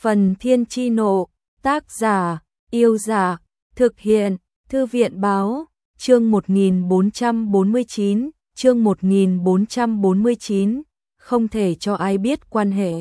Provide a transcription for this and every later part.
Phần Thiên Chi Nộ, tác giả, Yêu Giả, thực hiện, Thư viện Báo, chương 1449, chương 1449, không thể cho ai biết quan hệ.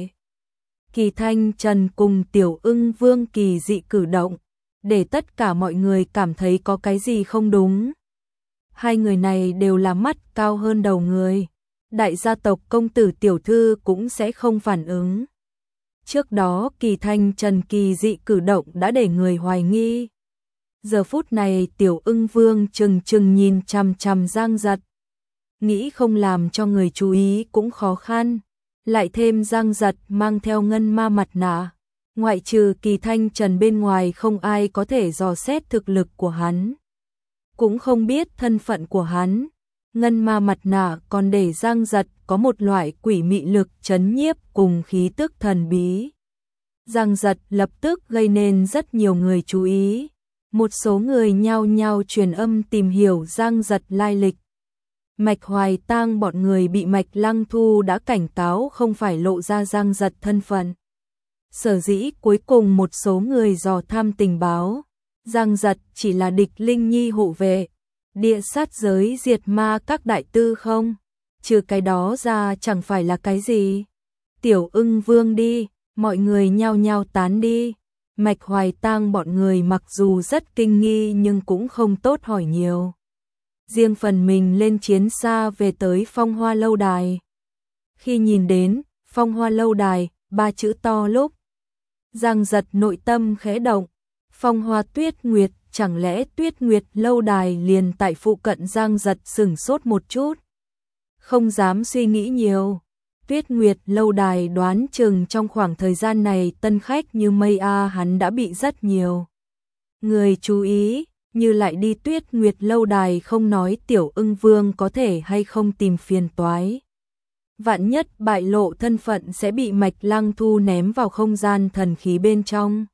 Kỳ Thanh Trần cùng Tiểu Ưng Vương kỳ dị cử động, để tất cả mọi người cảm thấy có cái gì không đúng. Hai người này đều là mắt cao hơn đầu người, đại gia tộc công tử tiểu thư cũng sẽ không phản ứng. Trước đó Kỳ Thanh Trần kỳ dị cử động đã để người hoài nghi. Giờ phút này Tiểu Ưng Vương chừng chừng nhìn chằm chằm Giang Giật. Nghĩ không làm cho người chú ý cũng khó khăn. Lại thêm Giang Giật mang theo ngân ma mặt nạ. Ngoại trừ Kỳ Thanh Trần bên ngoài không ai có thể dò xét thực lực của hắn. Cũng không biết thân phận của hắn. Ngân ma mặt nạ còn để Giang Giật có một loại quỷ mị lực trấn nhiếp cùng khí tức thần bí. Giang Giật lập tức gây nên rất nhiều người chú ý. Một số người nhao nhao truyền âm tìm hiểu Giang Giật lai lịch. Mạch Hoài Tang bọn người bị Mạch Lăng Thu đã cảnh cáo không phải lộ ra Giang Giật thân phận. Sở dĩ cuối cùng một số người dò thăm tình báo, Giang Giật chỉ là địch linh nhi hộ vệ, địa sát giới diệt ma các đại tư không, trừ cái đó ra chẳng phải là cái gì. Tiểu Ưng Vương đi, mọi người nhao nhao tán đi. Mạch Hoài Tang bọn người mặc dù rất kinh nghi nhưng cũng không tốt hỏi nhiều. Riêng phần mình lên chiến xa về tới Phong Hoa Lâu Đài. Khi nhìn đến Phong Hoa Lâu Đài, ba chữ to lúc, Giang Giật nội tâm khẽ động. Phong Hoa Tuyết Nguyệt, chẳng lẽ Tuyết Nguyệt Lâu Đài liền tại phụ cận? Giang Giật sửng sốt một chút, không dám suy nghĩ nhiều. Tuyết Nguyệt Lâu Đài đoán chừng trong khoảng thời gian này tân khách như mây hắn đã bị rất nhiều người chú ý, như lại đi Tuyết Nguyệt Lâu Đài không nói Tiểu Ưng Vương có thể hay không tìm phiền toái. Vạn nhất bại lộ thân phận sẽ bị Mạch Lăng Thu ném vào không gian thần khí bên trong.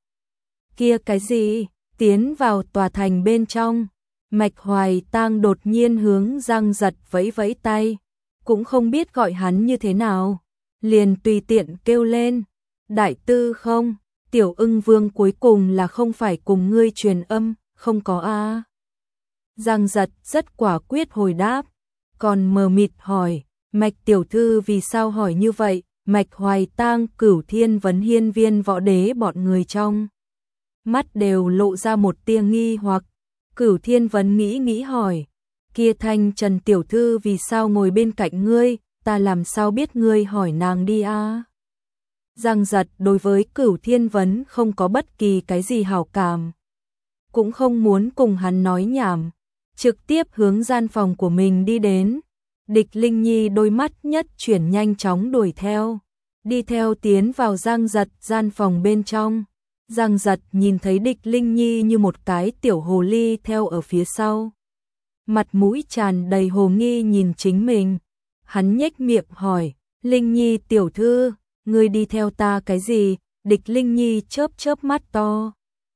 Kia cái gì? Tiến vào tòa thành bên trong. Mạch Hoài Tang đột nhiên hướng Giang Giật vẫy vẫy tay, cũng không biết gọi hắn như thế nào, liền tùy tiện kêu lên, đại tư không, Tiểu Ưng Vương cuối cùng là không phải cùng ngươi truyền âm, không có a. Giang Giật rất quả quyết hồi đáp, còn mờ mịt hỏi, Mạch tiểu thư vì sao hỏi như vậy? Mạch Hoài Tang, Cửu Thiên Vấn Hiên Viên Võ Đế bọn người trong mắt đều lộ ra một tia nghi hoặc. Cửu Thiên Vấn nghĩ hỏi, kia Thanh Trần tiểu thư vì sao ngồi bên cạnh ngươi, ta làm sao biết, ngươi hỏi nàng đi a. Giang Giật đối với Cửu Thiên Vấn không có bất kỳ cái gì hảo cảm, cũng không muốn cùng hắn nói nhảm, trực tiếp hướng gian phòng của mình đi đến. Địch Linh Nhi đôi mắt nhất chuyển nhanh chóng đuổi theo, đi theo tiến vào Giang Giật gian phòng bên trong. Giang Giật nhìn thấy Địch Linh Nhi như một cái tiểu hồ ly theo ở phía sau, mặt mũi tràn đầy hồ nghi nhìn chính mình. Hắn nhếch miệng hỏi, Linh Nhi tiểu thư, ngươi đi theo ta cái gì? Địch Linh Nhi chớp chớp mắt to,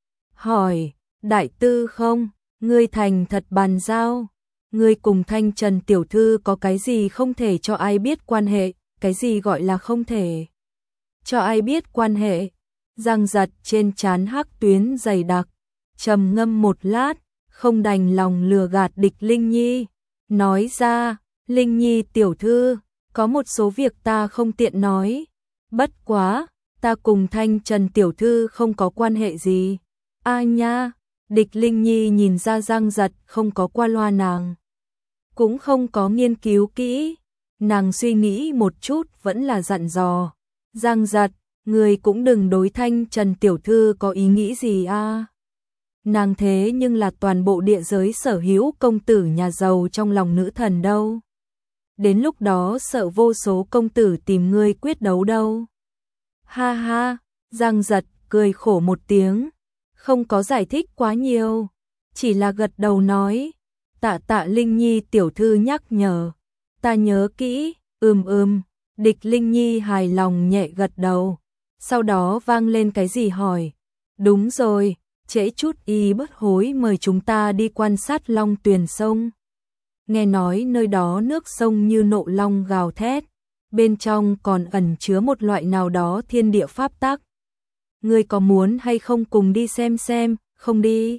hỏi, đại tư không, ngươi thành thật bàn giao, ngươi cùng Thanh Trần tiểu thư có cái gì không thể cho ai biết quan hệ? Cái gì gọi là không thể cho ai biết quan hệ? Giang Giật trên trán hắc tuyến dày đặc, trầm ngâm một lát, không đành lòng lừa gạt Địch Linh Nhi, nói ra, Linh Nhi tiểu thư, có một số việc ta không tiện nói, bất quá, ta cùng Thanh Trần tiểu thư không có quan hệ gì. A nha, Địch Linh Nhi nhìn ra Giang Giật không có qua loa nàng, cũng không có nghiên cứu kỹ, nàng suy nghĩ một chút vẫn là dặn dò, Giang Giật, người cũng đừng đối Thanh Trần tiểu thư có ý nghĩ gì a. Nàng thế nhưng là toàn bộ địa giới sở hữu công tử nhà giàu trong lòng nữ thần đâu. Đến lúc đó sợ vô số công tử tìm ngươi quyết đấu đâu. Ha ha, Giang Giật cười khổ một tiếng, không có giải thích quá nhiều, chỉ là gật đầu nói, tạ Linh Nhi tiểu thư nhắc nhở, ta nhớ kỹ. Địch Linh Nhi hài lòng nhẹ gật đầu, sau đó vang lên cái gì hỏi, đúng rồi, trễ chút y bất hối mời chúng ta đi quan sát Long Tuyền sông. Nghe nói nơi đó nước sông như nộ long gào thét, bên trong còn ẩn chứa một loại nào đó thiên địa pháp tắc. ngươi có muốn hay không cùng đi xem, không đi.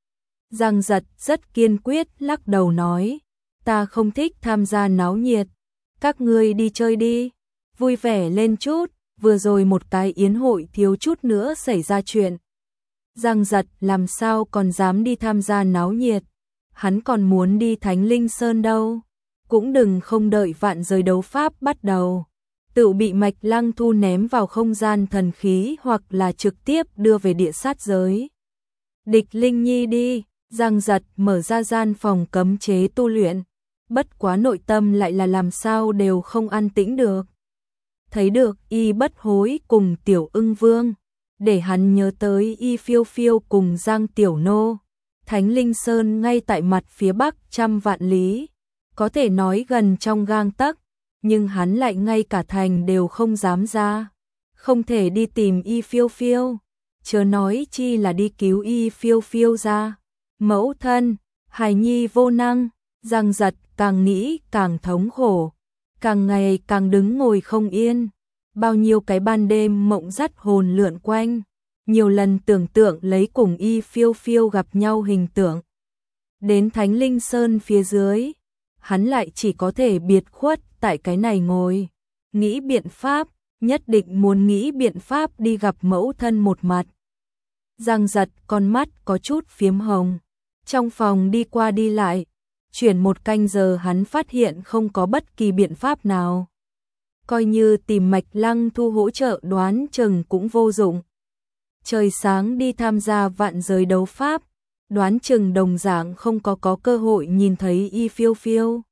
Giang Giật rất kiên quyết lắc đầu nói, ta không thích tham gia náo nhiệt, các ngươi đi chơi đi, vui vẻ lên chút, vừa rồi một cái yến hội thiếu chút nữa xảy ra chuyện. Giang Giật làm sao còn dám đi tham gia náo nhiệt, hắn còn muốn đi Thánh Linh Sơn đâu, cũng đừng không đợi vạn giới đấu pháp bắt đầu, tự bị Mạch Lăng Thu ném vào không gian thần khí hoặc là trực tiếp đưa về địa sát giới. Địch Linh Nhi đi. Giang Giật mở ra gian phòng cấm chế tu luyện, bất quá nội tâm lại là làm sao đều không an tĩnh được. Thấy được Y Bất Hối cùng Tiểu Ưng Vương, để hắn nhớ tới Y Phiêu Phiêu cùng Giang Tiểu Nô. Thánh Linh Sơn ngay tại mặt phía bắc trăm vạn lý, có thể nói gần trong gang tấc, nhưng hắn lại ngay cả thành đều không dám ra, không thể đi tìm Y Phiêu Phiêu, chớ nói chi là đi cứu Y Phiêu Phiêu ra. Mẫu thân, hài nhi vô năng, Giang Giật càng nghĩ càng thống khổ, càng ngày càng đứng ngồi không yên, bao nhiêu cái ban đêm mộng dắt hồn lượn quanh, nhiều lần tưởng tượng lấy cùng Y Phiêu Phiêu gặp nhau hình tượng. Đến Thánh Linh Sơn phía dưới, hắn lại chỉ có thể biệt khuất tại cái này ngồi, nghĩ biện pháp, nhất định muốn nghĩ biện pháp đi gặp mẫu thân một mặt. Giang Giật con mắt có chút phiếm hồng. Trong phòng đi qua đi lại, chuyển một canh giờ hắn phát hiện không có bất kỳ biện pháp nào. Coi như tìm Mạch Lăng Thu hỗ trợ đoán chừng cũng vô dụng. Trời sáng đi tham gia vạn giới đấu pháp, đoán chừng đồng dạng không có cơ hội nhìn thấy Y Phiêu Phiêu.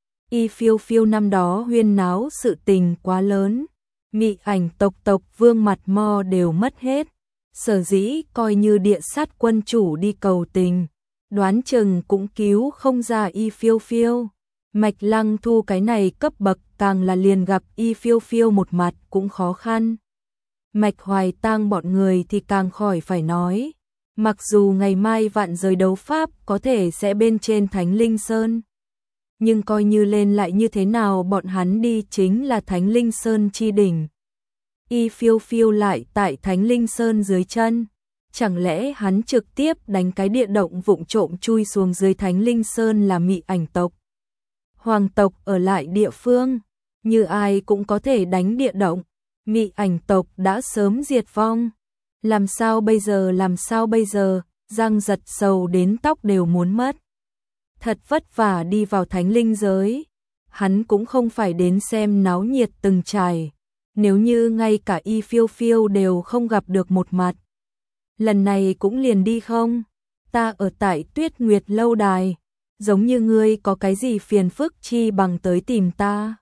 Y Phiêu Phiêu năm đó huyên náo sự tình quá lớn, Mị Ảnh tộc vương mặt mo đều mất hết. Sở dĩ coi như địa sát quân chủ đi cầu tình, đoán chừng cũng cứu không ra Y Phiêu Phiêu. Mạch Lăng Thu cái này cấp bậc càng là liền gặp Y Phiêu Phiêu một mặt cũng khó khăn. Mạch Hoài Tang bọn người thì càng khỏi phải nói. Mặc dù ngày mai vạn giới đấu pháp có thể sẽ bên trên Thánh Linh Sơn, nhưng coi như lên lại như thế nào bọn hắn đi chính là Thánh Linh Sơn chi đỉnh. Y Phiêu Phiêu lại tại Thánh Linh Sơn dưới chân, chẳng lẽ hắn trực tiếp đánh cái địa động vụng trộm chui xuống dưới Thánh Linh Sơn là Mị Ảnh tộc. Hoàng tộc ở lại địa phương, như ai cũng có thể đánh địa động, Mị Ảnh tộc đã sớm diệt vong. Làm sao bây giờ, Giang Giật sầu đến tóc đều muốn mất. Thật vất vả đi vào Thánh Linh giới, hắn cũng không phải đến xem náo nhiệt từng trải. Nếu như ngay cả Y Phiêu Phiêu đều không gặp được một mặt, lần này cũng liền đi không? Ta ở tại Tuyết Nguyệt lâu đài, giống như ngươi có cái gì phiền phức chi bằng tới tìm ta.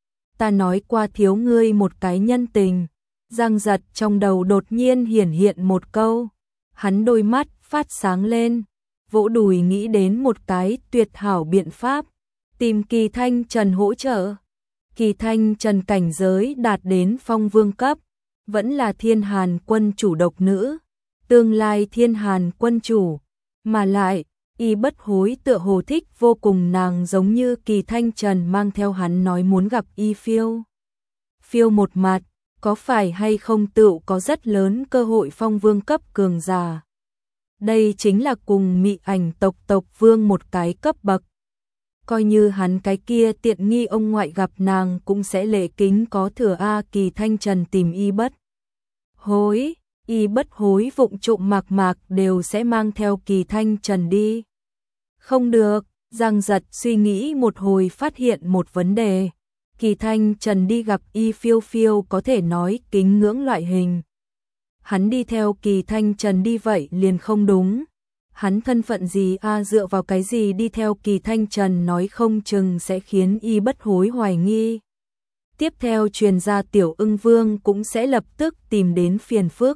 Ta nói qua thiếu ngươi một cái nhân tình. Giang Giật trong đầu đột nhiên hiển hiện một câu, hắn đôi mắt phát sáng lên, vỗ đùi nghĩ đến một cái tuyệt hảo biện pháp, tìm Kỳ Thanh Trần hỗ trợ. Kỳ Thanh Trần cảnh giới đạt đến phong vương cấp, vẫn là Thiên Hàn quân chủ độc nữ, tương lai Thiên Hàn quân chủ, mà lại, Y Bất Hối tựa hồ thích vô cùng nàng, giống như Kỳ Thanh Trần mang theo hắn nói muốn gặp Y Phiêu Phiêu một mặt, có phải hay không tựu có rất lớn cơ hội phong vương cấp cường giả. Đây chính là cùng Mị Ảnh tộc vương một cái cấp bậc. Coi như hắn cái kia tiện nghi ông ngoại gặp nàng cũng sẽ lễ kính có thừa. Kỳ Thanh Trần tìm Y Bất Hối vụng trộm mạc đều sẽ mang theo Kỳ Thanh Trần đi. Không được, Giang Giật suy nghĩ một hồi phát hiện một vấn đề. Kỳ Thanh Trần đi gặp Y Phiêu Phiêu có thể nói kính ngưỡng loại hình. Hắn đi theo Kỳ Thanh Trần đi vậy liền không đúng. Hắn thân phận gì dựa vào cái gì đi theo Kỳ Thanh Trần, nói không chừng sẽ khiến Y Bất Hối hoài nghi. Tiếp theo truyền ra Tiểu Ưng Vương cũng sẽ lập tức tìm đến phiền phức.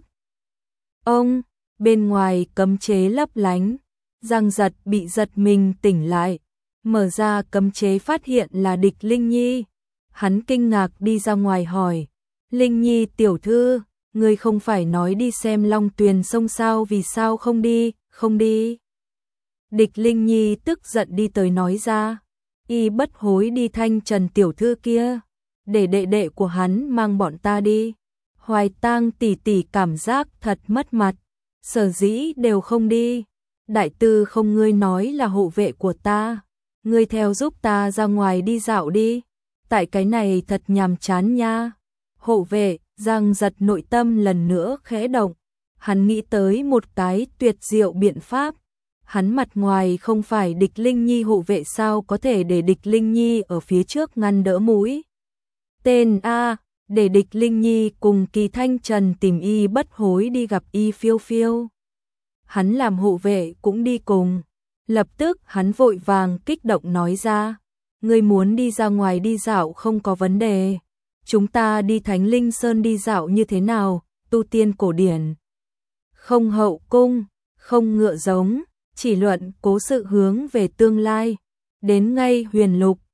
Bên ngoài cấm chế lấp lánh, Giang Giật bị giật mình tỉnh lại, mở ra cấm chế phát hiện là Địch Linh Nhi. Hắn kinh ngạc đi ra ngoài hỏi, Linh Nhi tiểu thư, ngươi không phải nói đi xem Long Tuyền sông sao, vì sao không đi? Địch Linh Nhi tức giận đi tới nói ra, Y Bất Hối đi Thanh Trần tiểu thư kia, để đệ đệ của hắn mang bọn ta đi. Hoài Tang tỷ tỷ cảm giác thật mất mặt, sở dĩ đều không đi. Đại tư không, ngươi nói là hộ vệ của ta, ngươi theo giúp ta ra ngoài đi dạo đi, tại cái này thật nhàm chán nha. Hộ vệ, Giang Giật nội tâm lần nữa khẽ động, hắn nghĩ tới một cái tuyệt diệu biện pháp. Hắn mặt ngoài không phải Địch Linh Nhi hộ vệ, sao có thể để Địch Linh Nhi ở phía trước ngăn đỡ mũi tên A, để Địch Linh Nhi cùng Kỳ Thanh Trần tìm Y Bất Hối đi gặp Y Phiêu Phiêu. Hắn làm hộ vệ cũng đi cùng. Lập tức hắn vội vàng kích động nói ra, ngươi muốn đi ra ngoài đi dạo không có vấn đề, chúng ta đi Thánh Linh Sơn đi dạo như thế nào, tu tiên cổ điển, không hậu cung, không ngựa giống, chỉ luận cố sự hướng về tương lai, đến ngay huyền lục,